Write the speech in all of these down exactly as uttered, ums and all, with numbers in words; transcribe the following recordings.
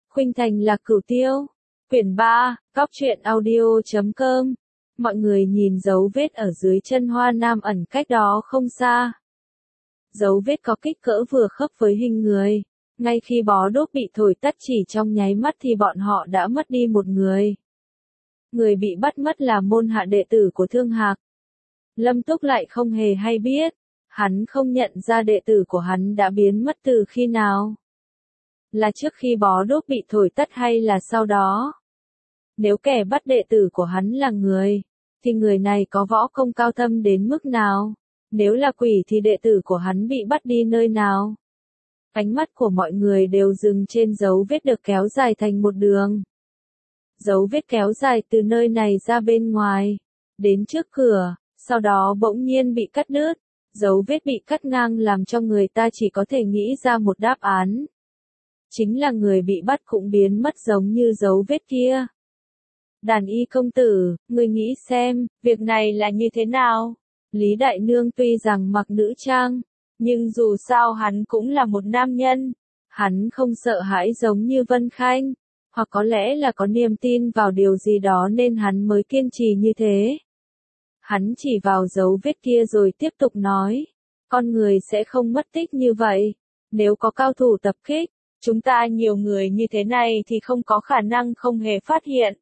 Khuynh Thành Lạc Cửu Tiêu. Quyển ba, Cóc truyện audio chấm com. Mọi người nhìn dấu vết ở dưới chân Hoa Nam ẩn cách đó không xa. Dấu vết có kích cỡ vừa khớp với hình người. Ngay khi bó đuốc bị thổi tắt chỉ trong nháy mắt thì bọn họ đã mất đi một người. Người bị bắt mất là môn hạ đệ tử của Thương Hạc. Lâm Túc lại không hề hay biết. Hắn không nhận ra đệ tử của hắn đã biến mất từ khi nào. Là trước khi bó đuốc bị thổi tắt hay là sau đó? Nếu kẻ bắt đệ tử của hắn là người, thì người này có võ công cao thâm đến mức nào? Nếu là quỷ thì đệ tử của hắn bị bắt đi nơi nào? Ánh mắt của mọi người đều dừng trên dấu vết được kéo dài thành một đường. Dấu vết kéo dài từ nơi này ra bên ngoài, đến trước cửa, sau đó bỗng nhiên bị cắt đứt. Dấu vết bị cắt ngang làm cho người ta chỉ có thể nghĩ ra một đáp án. Chính là người bị bắt cũng biến mất giống như dấu vết kia. Đàn y công tử, người nghĩ xem, việc này là như thế nào? Lý Đại Nương tuy rằng mặc nữ trang, nhưng dù sao hắn cũng là một nam nhân. Hắn không sợ hãi giống như Vân Khanh, hoặc có lẽ là có niềm tin vào điều gì đó nên hắn mới kiên trì như thế. Hắn chỉ vào dấu vết kia rồi tiếp tục nói, con người sẽ không mất tích như vậy. Nếu có cao thủ tập kích, chúng ta nhiều người như thế này thì không có khả năng không hề phát hiện.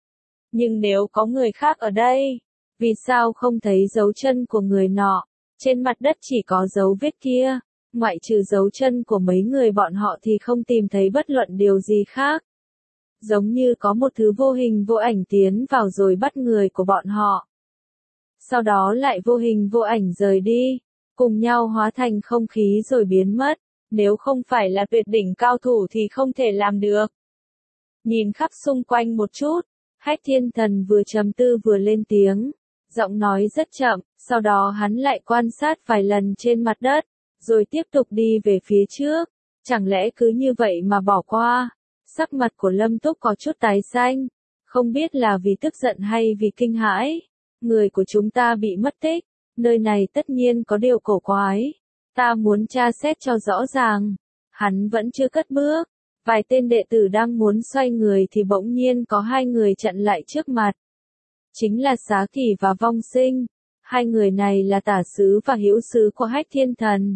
Nhưng nếu có người khác ở đây, vì sao không thấy dấu chân của người nọ? Trên mặt đất chỉ có dấu vết kia, ngoại trừ dấu chân của mấy người bọn họ thì không tìm thấy bất luận điều gì khác. Giống như có một thứ vô hình vô ảnh tiến vào rồi bắt người của bọn họ. Sau đó lại vô hình vô ảnh rời đi, cùng nhau hóa thành không khí rồi biến mất. Nếu không phải là tuyệt đỉnh cao thủ thì không thể làm được. Nhìn khắp xung quanh một chút, Hách Thiên Thần vừa trầm tư vừa lên tiếng, giọng nói rất chậm, sau đó hắn lại quan sát vài lần trên mặt đất, rồi tiếp tục đi về phía trước. Chẳng lẽ cứ như vậy mà bỏ qua? Sắc mặt của Lâm Túc có chút tái xanh, không biết là vì tức giận hay vì kinh hãi. Người của chúng ta bị mất tích, nơi này tất nhiên có điều cổ quái. Ta muốn tra xét cho rõ ràng. Hắn vẫn chưa cất bước. Vài tên đệ tử đang muốn xoay người thì bỗng nhiên có hai người chặn lại trước mặt. Chính là Xá Kỳ và Vong Sinh. Hai người này là tả sứ và hữu sứ của Hách Thiên Thần.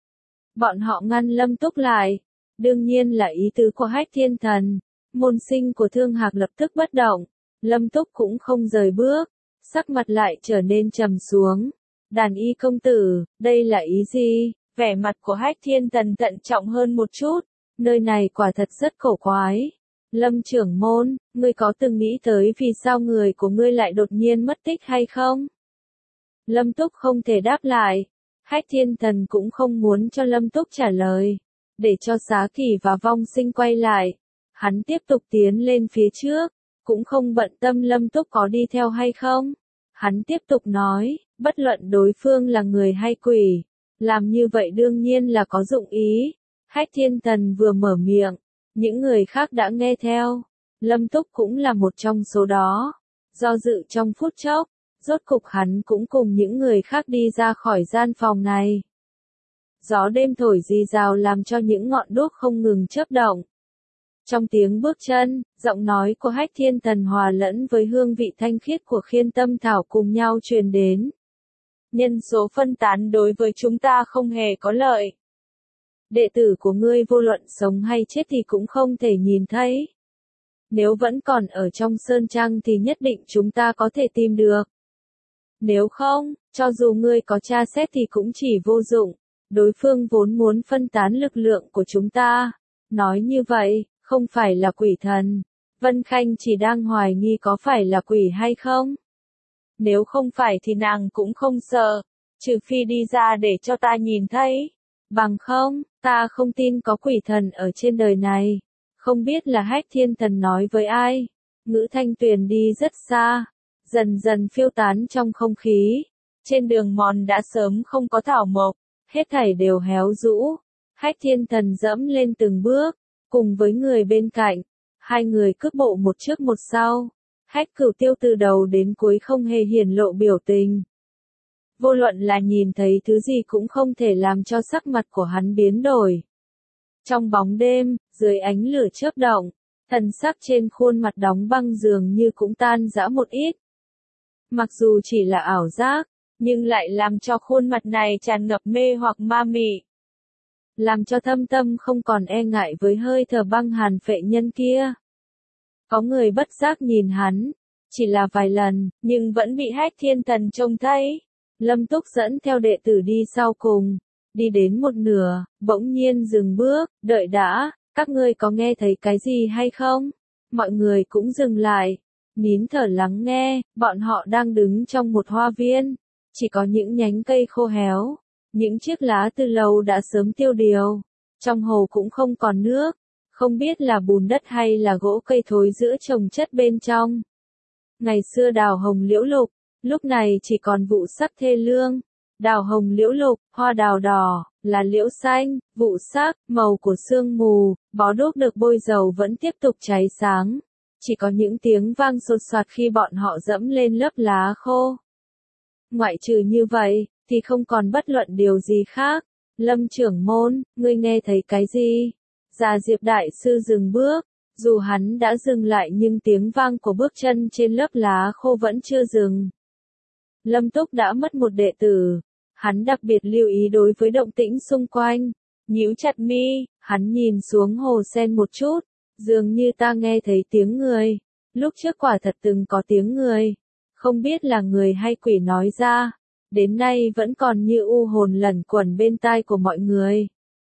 Bọn họ ngăn Lâm Túc lại. Đương nhiên là ý tứ của Hách Thiên Thần. Môn sinh của Thương Hạc lập tức bất động. Lâm Túc cũng không rời bước. Sắc mặt lại trở nên trầm xuống. Đàn y công tử, đây là ý gì? Vẻ mặt của Hách Thiên Thần thận trọng hơn một chút. Nơi này quả thật rất cổ quái. Lâm trưởng môn, ngươi có từng nghĩ tới vì sao người của ngươi lại đột nhiên mất tích hay không? Lâm Túc không thể đáp lại. Hách Thiên Thần cũng không muốn cho Lâm Túc trả lời. Để cho Xá Kỳ và Vong Sinh quay lại. Hắn tiếp tục tiến lên phía trước. Cũng không bận tâm Lâm Túc có đi theo hay không. Hắn tiếp tục nói, bất luận đối phương là người hay quỷ, làm như vậy đương nhiên là có dụng ý. Hách Thiên Thần vừa mở miệng, những người khác đã nghe theo. Lâm Túc cũng là một trong số đó. Do dự trong phút chốc, rốt cục hắn cũng cùng những người khác đi ra khỏi gian phòng này. Gió đêm thổi rì rào làm cho những ngọn đuốc không ngừng chớp động. Trong tiếng bước chân, giọng nói của Hách Thiên Thần hòa lẫn với hương vị thanh khiết của Khiên Tâm Thảo cùng nhau truyền đến. Nhân số phân tán đối với chúng ta không hề có lợi. Đệ tử của ngươi vô luận sống hay chết thì cũng không thể nhìn thấy. Nếu vẫn còn ở trong sơn trang thì nhất định chúng ta có thể tìm được. Nếu không, cho dù ngươi có tra xét thì cũng chỉ vô dụng. Đối phương vốn muốn phân tán lực lượng của chúng ta. Nói như vậy, không phải là quỷ thần. Vân Khanh chỉ đang hoài nghi có phải là quỷ hay không. Nếu không phải thì nàng cũng không sợ. Trừ phi đi ra để cho ta nhìn thấy. Bằng không, ta không tin có quỷ thần ở trên đời này. Không biết là Hách Thiên Thần nói với ai. Ngữ Thanh Tuyền đi rất xa. Dần dần phiêu tán trong không khí. Trên đường mòn đã sớm không có thảo mộc. Hết thảy đều héo rũ. Hách Thiên Thần dẫm lên từng bước. Cùng với người bên cạnh. Hai người cướp bộ một trước một sau. Hách Cửu Tiêu từ đầu đến cuối không hề hiển lộ biểu tình. Vô luận là nhìn thấy thứ gì cũng không thể làm cho sắc mặt của hắn biến đổi. Trong bóng đêm, dưới ánh lửa chớp động, Thần sắc trên khuôn mặt đóng băng dường như cũng tan rã một ít. Mặc dù chỉ là ảo giác, nhưng lại làm cho khuôn mặt này tràn ngập mê hoặc ma mị. Làm cho Thâm Tâm không còn e ngại với hơi thở băng hàn phệ nhân kia. Có người bất giác nhìn hắn, chỉ là vài lần, nhưng vẫn bị Hách Thiên Thần trông thấy. Lâm Túc dẫn theo đệ tử đi sau cùng, đi đến một nửa, bỗng nhiên dừng bước, đợi đã, các ngươi có nghe thấy cái gì hay không? Mọi người cũng dừng lại, nín thở lắng nghe, bọn họ đang đứng trong một hoa viên, chỉ có những nhánh cây khô héo, những chiếc lá từ lâu đã sớm tiêu điều, trong hồ cũng không còn nước, không biết là bùn đất hay là gỗ cây thối giữa trồng chất bên trong. Ngày xưa đào hồng liễu lục, lúc này chỉ còn vụ sắc thê lương. Đào hồng liễu lục, hoa đào đỏ, là liễu xanh, vụ sắc, màu của sương mù, bó đuốc được bôi dầu vẫn tiếp tục cháy sáng. Chỉ có những tiếng vang sột soạt khi bọn họ dẫm lên lớp lá khô. Ngoại trừ như vậy, thì không còn bất luận điều gì khác. Lâm trưởng môn, ngươi nghe thấy cái gì? Già Diệp đại sư dừng bước, dù hắn đã dừng lại nhưng tiếng vang của bước chân trên lớp lá khô vẫn chưa dừng. Lâm Túc đã mất một đệ tử, hắn đặc biệt lưu ý đối với động tĩnh xung quanh, nhíu chặt mi, hắn nhìn xuống hồ sen một chút, dường như ta nghe thấy tiếng người, lúc trước quả thật từng có tiếng người, không biết là người hay quỷ nói ra, đến nay vẫn còn như u hồn lẩn quẩn bên tai của mọi người.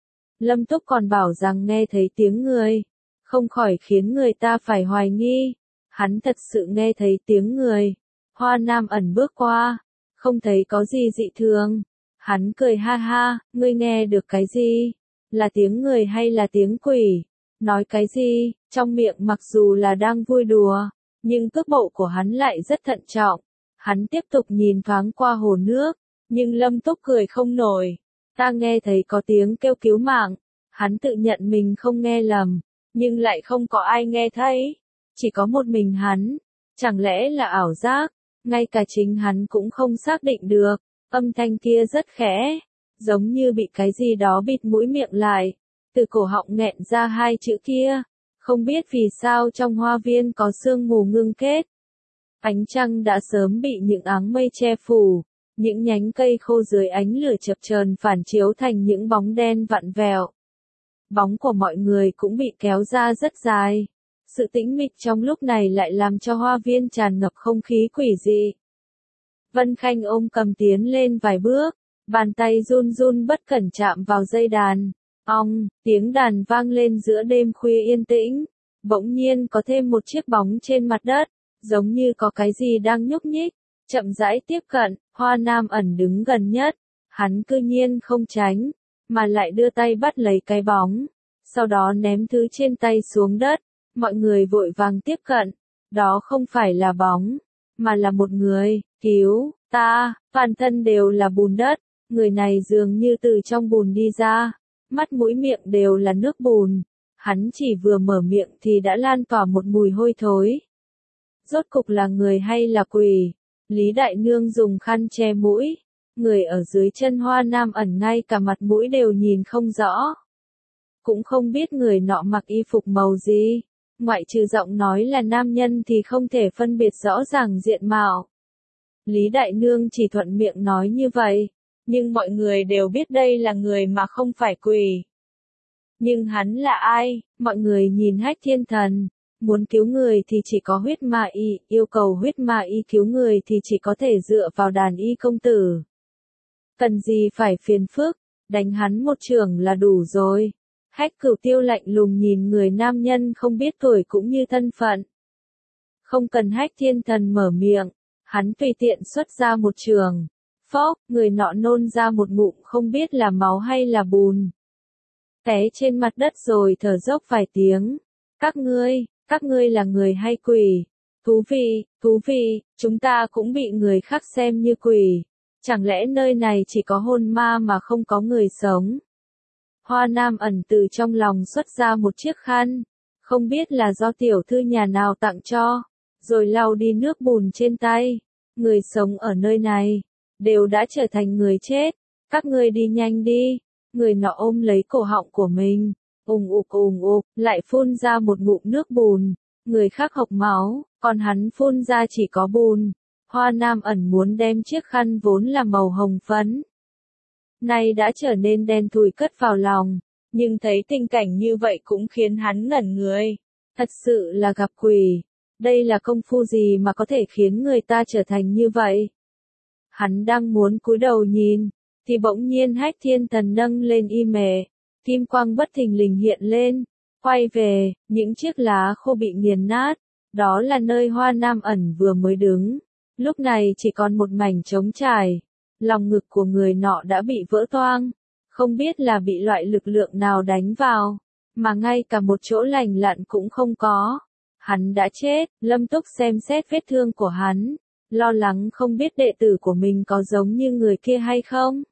Lâm Túc còn bảo rằng nghe thấy tiếng người, không khỏi khiến người ta phải hoài nghi, hắn thật sự nghe thấy tiếng người. Hoa Nam ẩn bước qua, không thấy có gì dị thường. Hắn cười ha ha, ngươi nghe được cái gì? Là tiếng người hay là tiếng quỷ? Nói cái gì? Trong miệng mặc dù là đang vui đùa, nhưng cước bộ của hắn lại rất thận trọng. Hắn tiếp tục nhìn thoáng qua hồ nước, nhưng Lâm Túc cười không nổi. Ta nghe thấy có tiếng kêu cứu mạng. Hắn tự nhận mình không nghe lầm, nhưng lại không có ai nghe thấy. Chỉ có một mình hắn. Chẳng lẽ là ảo giác? Ngay cả chính hắn cũng không xác định được, âm thanh kia rất khẽ, giống như bị cái gì đó bịt mũi miệng lại, từ cổ họng nghẹn ra hai chữ kia, không biết vì sao trong hoa viên có sương mù ngưng kết. Ánh trăng đã sớm bị những áng mây che phủ, những nhánh cây khô dưới ánh lửa chập chờn phản chiếu thành những bóng đen vặn vẹo. Bóng của mọi người cũng bị kéo ra rất dài. Sự tĩnh mịch trong lúc này lại làm cho hoa viên tràn ngập không khí quỷ dị. Vân Khanh ôm cầm tiến lên vài bước, bàn tay run run bất cẩn chạm vào dây đàn. Ong, tiếng đàn vang lên giữa đêm khuya yên tĩnh. Bỗng nhiên có thêm một chiếc bóng trên mặt đất, giống như có cái gì đang nhúc nhích. Chậm rãi tiếp cận, Hoa Nam ẩn đứng gần nhất. Hắn cư nhiên không tránh, mà lại đưa tay bắt lấy cái bóng. Sau đó ném thứ trên tay xuống đất. Mọi người vội vàng tiếp cận, đó không phải là bóng, mà là một người, cứu, ta, toàn thân đều là bùn đất, người này dường như từ trong bùn đi ra, mắt mũi miệng đều là nước bùn, hắn chỉ vừa mở miệng thì đã lan tỏa một mùi hôi thối. Rốt cục là người hay là quỷ? Lý Đại Nương dùng khăn che mũi, người ở dưới chân Hoa Nam ẩn ngay cả mặt mũi đều nhìn không rõ. Cũng không biết người nọ mặc y phục màu gì. Ngoại trừ giọng nói là nam nhân thì không thể phân biệt rõ ràng diện mạo. Lý Đại Nương chỉ thuận miệng nói như vậy, nhưng mọi người đều biết đây là người mà không phải quỷ. Nhưng hắn là ai? Mọi người nhìn Hách Thiên Thần, muốn cứu người thì chỉ có huyết ma y, yêu cầu huyết ma y cứu người thì chỉ có thể dựa vào đàn y công tử. Cần gì phải phiền phức, đánh hắn một chưởng là đủ rồi. Hách Cửu Tiêu lạnh lùng nhìn người nam nhân không biết tuổi cũng như thân phận. Không cần Hách Thiên Thần mở miệng, hắn tùy tiện xuất ra một trường. Phốc, người nọ nôn ra một ngụm không biết là máu hay là bùn. Té trên mặt đất rồi thở dốc vài tiếng. Các ngươi, các ngươi là người hay quỷ? Thú vị, thú vị, chúng ta cũng bị người khác xem như quỷ. Chẳng lẽ nơi này chỉ có hồn ma mà không có người sống? Hoa Nam ẩn từ trong lòng xuất ra một chiếc khăn, không biết là do tiểu thư nhà nào tặng cho, rồi lau đi nước bùn trên tay. Người sống ở nơi này, đều đã trở thành người chết, các ngươi đi nhanh đi. Người nọ ôm lấy cổ họng của mình, ùng ục ùng ục, lại phun ra một ngụm nước bùn. Người khác hộc máu, còn hắn phun ra chỉ có bùn. Hoa Nam ẩn muốn đem chiếc khăn vốn là màu hồng phấn, nay đã trở nên đen thui cất vào lòng, nhưng thấy tình cảnh như vậy cũng khiến hắn ngẩn người. Thật sự là gặp quỷ, đây là công phu gì mà có thể khiến người ta trở thành như vậy? Hắn đang muốn cúi đầu nhìn, thì bỗng nhiên Hách Thiên Thần nâng lên y mề, kim quang bất thình lình hiện lên, quay về, những chiếc lá khô bị nghiền nát, đó là nơi Hoa Nam ẩn vừa mới đứng. Lúc này chỉ còn một mảnh trống trải, lòng ngực của người nọ đã bị vỡ toang, không biết là bị loại lực lượng nào đánh vào, mà ngay cả một chỗ lành lặn cũng không có. Hắn đã chết. Lâm Túc xem xét vết thương của hắn, lo lắng không biết đệ tử của mình có giống như người kia hay không.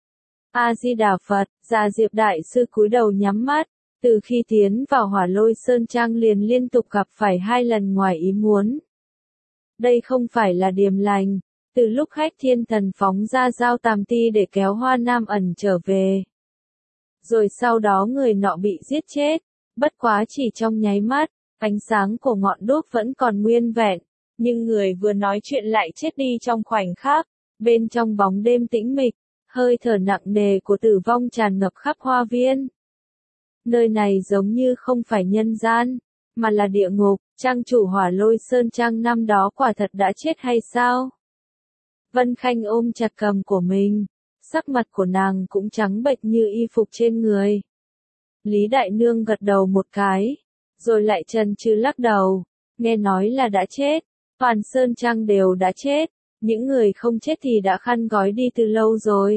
A-di-đà Phật. Già Diệp Đại Sư cúi đầu nhắm mắt, từ khi tiến vào Hỏa Lôi Sơn Trang liền liên tục gặp phải hai lần ngoài ý muốn. Đây không phải là điềm lành, từ lúc Hách Thiên Thần phóng ra Dao Tàm Ti để kéo Hoa Nam ẩn trở về. Rồi sau đó người nọ bị giết chết, bất quá chỉ trong nháy mắt, ánh sáng của ngọn đuốc vẫn còn nguyên vẹn, nhưng người vừa nói chuyện lại chết đi trong khoảnh khắc. Bên trong bóng đêm tĩnh mịch, hơi thở nặng nề của tử vong tràn ngập khắp hoa viên. Nơi này giống như không phải nhân gian, mà là địa ngục. Trang chủ Hỏa Lôi Sơn Trang năm đó quả thật đã chết hay sao? Vân Khanh ôm chặt cầm của mình, sắc mặt của nàng cũng trắng bệch như y phục trên người. Lý Đại Nương gật đầu một cái, rồi lại chần chừ lắc đầu, nghe nói là đã chết, toàn Sơn Trang đều đã chết, những người không chết thì đã khăn gói đi từ lâu rồi.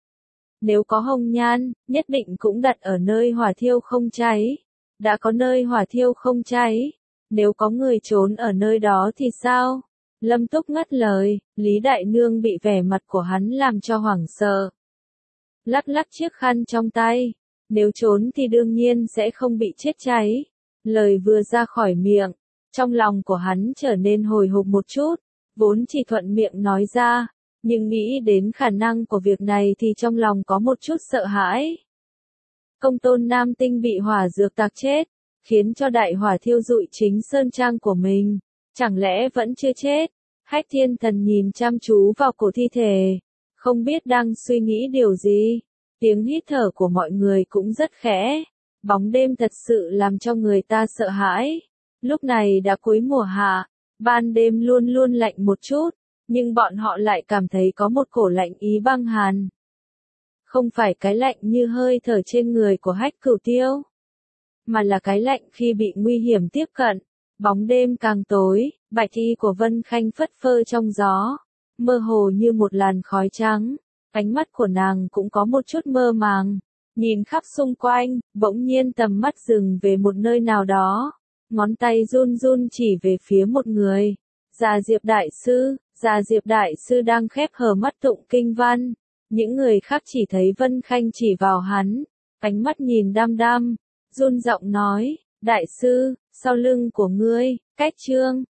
Nếu có hồng nhan, nhất định cũng đặt ở nơi hỏa thiêu không cháy. Đã có nơi hỏa thiêu không cháy, nếu có người trốn ở nơi đó thì sao? Lâm Túc ngắt lời, Lý Đại Nương bị vẻ mặt của hắn làm cho hoảng sợ. Lắc lắc chiếc khăn trong tay, nếu trốn thì đương nhiên sẽ không bị chết cháy. Lời vừa ra khỏi miệng, trong lòng của hắn trở nên hồi hộp một chút, vốn chỉ thuận miệng nói ra, nhưng nghĩ đến khả năng của việc này thì trong lòng có một chút sợ hãi. Công tôn Nam Tinh bị hỏa dược tạc chết, khiến cho đại hỏa thiêu rụi chính Sơn Trang của mình, chẳng lẽ vẫn chưa chết? Hách Thiên Thần nhìn chăm chú vào cổ thi thể, không biết đang suy nghĩ điều gì. Tiếng hít thở của mọi người cũng rất khẽ, bóng đêm thật sự làm cho người ta sợ hãi. Lúc này đã cuối mùa hạ, ban đêm luôn luôn lạnh một chút, nhưng bọn họ lại cảm thấy có một cổ lạnh ý băng hàn. Không phải cái lạnh như hơi thở trên người của Hách Cửu Tiêu, mà là cái lạnh khi bị nguy hiểm tiếp cận. Bóng đêm càng tối, bạch y của Vân Khanh phất phơ trong gió, mơ hồ như một làn khói trắng, ánh mắt của nàng cũng có một chút mơ màng, nhìn khắp xung quanh, bỗng nhiên tầm mắt dừng về một nơi nào đó, ngón tay run run chỉ về phía một người. Già Diệp Đại Sư. Già Diệp Đại Sư đang khép hờ mắt tụng kinh văn, những người khác chỉ thấy Vân Khanh chỉ vào hắn, ánh mắt nhìn đăm đăm, run giọng nói, Đại Sư, sau lưng của ngươi, cách chương.